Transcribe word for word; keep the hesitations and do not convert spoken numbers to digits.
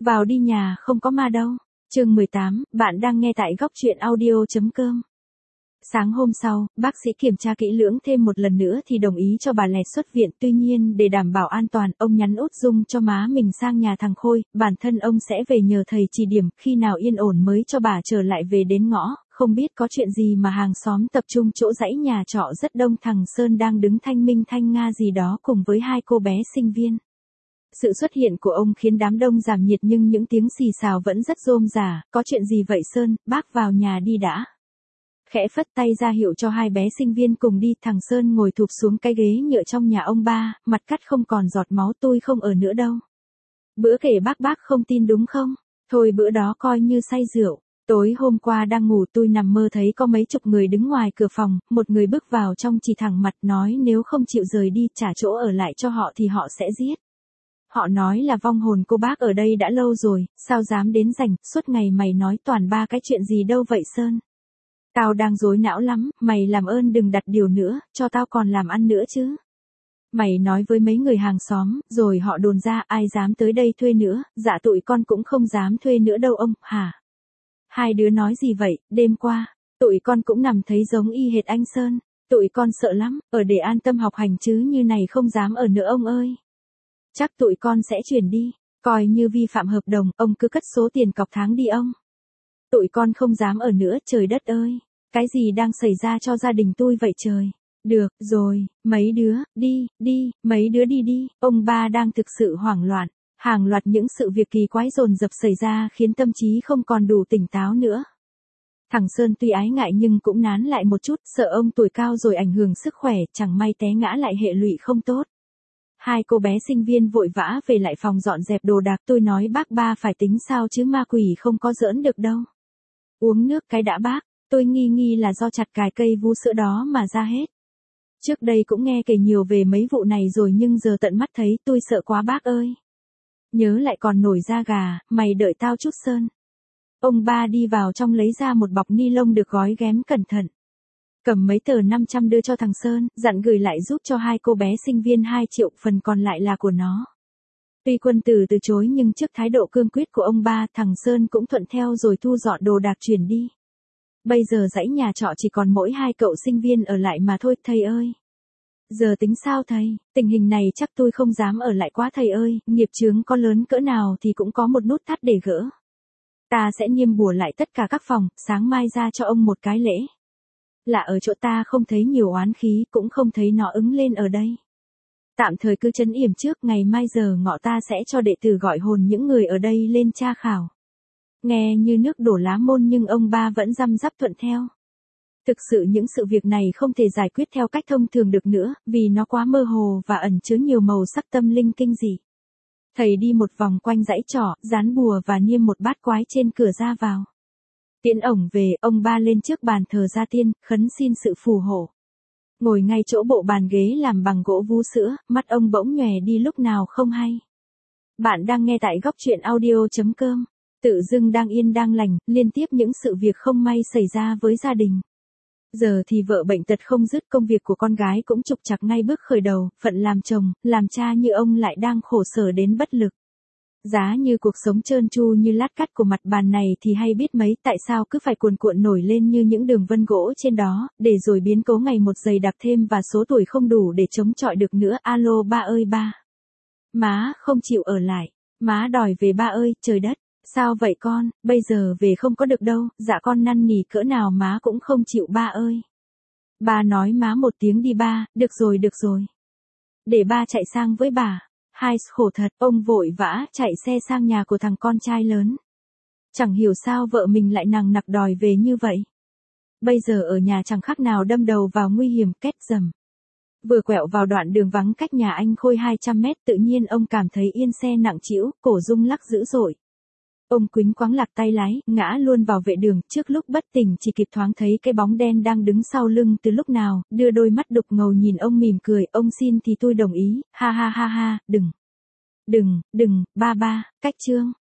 Vào đi nhà không có ma đâu. Chương mười tám, bạn đang nghe tại góc truyện audio.com. Sáng hôm sau, bác sĩ kiểm tra kỹ lưỡng thêm một lần nữa thì đồng ý cho bà Lẹt xuất viện. Tuy nhiên để đảm bảo an toàn, ông nhắn Út Dung cho má mình sang nhà thằng Khôi, bản thân ông sẽ về nhờ thầy chỉ điểm, khi nào yên ổn mới cho bà trở lại về đến ngõ. Không biết có chuyện gì mà hàng xóm tập trung chỗ dãy nhà trọ rất đông, thằng Sơn đang đứng thanh minh thanh nga gì đó cùng với hai cô bé sinh viên. Sự xuất hiện của ông khiến đám đông giảm nhiệt nhưng những tiếng xì xào vẫn rất rôm rả. Có chuyện gì vậy Sơn, bác vào nhà đi đã. Khẽ phất tay ra hiệu cho hai bé sinh viên cùng đi, thằng Sơn ngồi thụp xuống cái ghế nhựa trong nhà ông ba, mặt cắt không còn giọt máu. Tôi không ở nữa đâu. Bữa kể bác bác không tin đúng không? Thôi bữa đó coi như say rượu. Tối hôm qua đang ngủ tôi nằm mơ thấy có mấy chục người đứng ngoài cửa phòng, một người bước vào trong chỉ thẳng mặt nói nếu không chịu rời đi trả chỗ ở lại cho họ thì họ sẽ giết. Họ nói là vong hồn cô bác ở đây đã lâu rồi, sao dám đến rảnh, suốt ngày mày nói toàn ba cái chuyện gì đâu vậy Sơn. Tao đang rối não lắm, mày làm ơn đừng đặt điều nữa, cho tao còn làm ăn nữa chứ. Mày nói với mấy người hàng xóm, rồi họ đồn ra ai dám tới đây thuê nữa, dạ tụi con cũng không dám thuê nữa đâu ông, hả? Hai đứa nói gì vậy, đêm qua, tụi con cũng nằm thấy giống y hệt anh Sơn, tụi con sợ lắm, ở để an tâm học hành chứ như này không dám ở nữa ông ơi. Chắc tụi con sẽ chuyển đi, coi như vi phạm hợp đồng, ông cứ cất số tiền cọc tháng đi ông. Tụi con không dám ở nữa, trời đất ơi, cái gì đang xảy ra cho gia đình tôi vậy trời. Được, rồi, mấy đứa, đi, đi, mấy đứa đi đi, ông ba đang thực sự hoảng loạn. Hàng loạt những sự việc kỳ quái dồn dập xảy ra khiến tâm trí không còn đủ tỉnh táo nữa. Thằng Sơn tuy ái ngại nhưng cũng nán lại một chút, sợ ông tuổi cao rồi ảnh hưởng sức khỏe, chẳng may té ngã lại hệ lụy không tốt. Hai cô bé sinh viên vội vã về lại phòng dọn dẹp đồ đạc. Tôi nói bác ba phải tính sao chứ ma quỷ không có giỡn được đâu. Uống nước cái đã bác, tôi nghi nghi là do chặt cài cây vú sữa đó mà ra hết. Trước đây cũng nghe kể nhiều về mấy vụ này rồi nhưng giờ tận mắt thấy tôi sợ quá bác ơi. Nhớ lại còn nổi da gà, mày đợi tao chút Sơn. Ông ba đi vào trong lấy ra một bọc ni lông được gói ghém cẩn thận. Cầm mấy tờ năm trăm đưa cho thằng Sơn, dặn gửi lại giúp cho hai cô bé sinh viên hai triệu, phần còn lại là của nó. Tuy quân tử từ chối nhưng trước thái độ cương quyết của ông ba, thằng Sơn cũng thuận theo rồi thu dọn đồ đạc chuyển đi. Bây giờ dãy nhà trọ chỉ còn mỗi hai cậu sinh viên ở lại mà thôi, thầy ơi. Giờ tính sao thầy, tình hình này chắc tôi không dám ở lại quá thầy ơi, nghiệp chướng có lớn cỡ nào thì cũng có một nút thắt để gỡ. Ta sẽ niêm bùa lại tất cả các phòng, sáng mai ra cho ông một cái lễ. Là ở chỗ ta không thấy nhiều oán khí, cũng không thấy nó ứng lên ở đây. Tạm thời cứ trấn yểm trước, ngày mai giờ ngọ ta sẽ cho đệ tử gọi hồn những người ở đây lên tra khảo. Nghe như nước đổ lá môn nhưng ông ba vẫn răm rắp thuận theo. Thực sự những sự việc này không thể giải quyết theo cách thông thường được nữa, vì nó quá mơ hồ và ẩn chứa nhiều màu sắc tâm linh kinh dị. Thầy đi một vòng quanh dãy trọ, dán bùa và niêm một bát quái trên cửa ra vào. Tiễn ổng về, ông ba lên trước bàn thờ gia tiên, khấn xin sự phù hộ. Ngồi ngay chỗ bộ bàn ghế làm bằng gỗ vú sữa, mắt ông bỗng nhòe đi lúc nào không hay. Bạn đang nghe tại góc truyện audio.com. Tự dưng đang yên đang lành, liên tiếp những sự việc không may xảy ra với gia đình. Giờ thì vợ bệnh tật không dứt, công việc của con gái cũng trục trặc ngay bước khởi đầu, phận làm chồng, làm cha như ông lại đang khổ sở đến bất lực. Giá như cuộc sống trơn tru như lát cắt của mặt bàn này thì hay biết mấy, tại sao cứ phải cuồn cuộn nổi lên như những đường vân gỗ trên đó, để rồi biến cố ngày một dày đặc thêm và số tuổi không đủ để chống chọi được nữa. Alo ba ơi ba. Má không chịu ở lại, má đòi về ba ơi, trời đất. Sao vậy con, bây giờ về không có được đâu, dạ con năn nỉ cỡ nào má cũng không chịu ba ơi. Ba nói má một tiếng đi ba, được rồi được rồi. Để ba chạy sang với bà. Hai khổ thật, ông vội vã chạy xe sang nhà của thằng con trai lớn. Chẳng hiểu sao vợ mình lại nằng nặc đòi về như vậy. Bây giờ ở nhà chẳng khác nào đâm đầu vào nguy hiểm, két dầm. Vừa quẹo vào đoạn đường vắng cách nhà anh Khôi hai trăm mét, tự nhiên ông cảm thấy yên xe nặng trĩu, cổ rung lắc dữ dội. Ông quýnh quáng lạc tay lái, ngã luôn vào vệ đường, trước lúc bất tỉnh chỉ kịp thoáng thấy cái bóng đen đang đứng sau lưng từ lúc nào, đưa đôi mắt đục ngầu nhìn ông mỉm cười, ông xin thì tôi đồng ý, ha ha ha ha, đừng, đừng, đừng, ba ba, cách chương.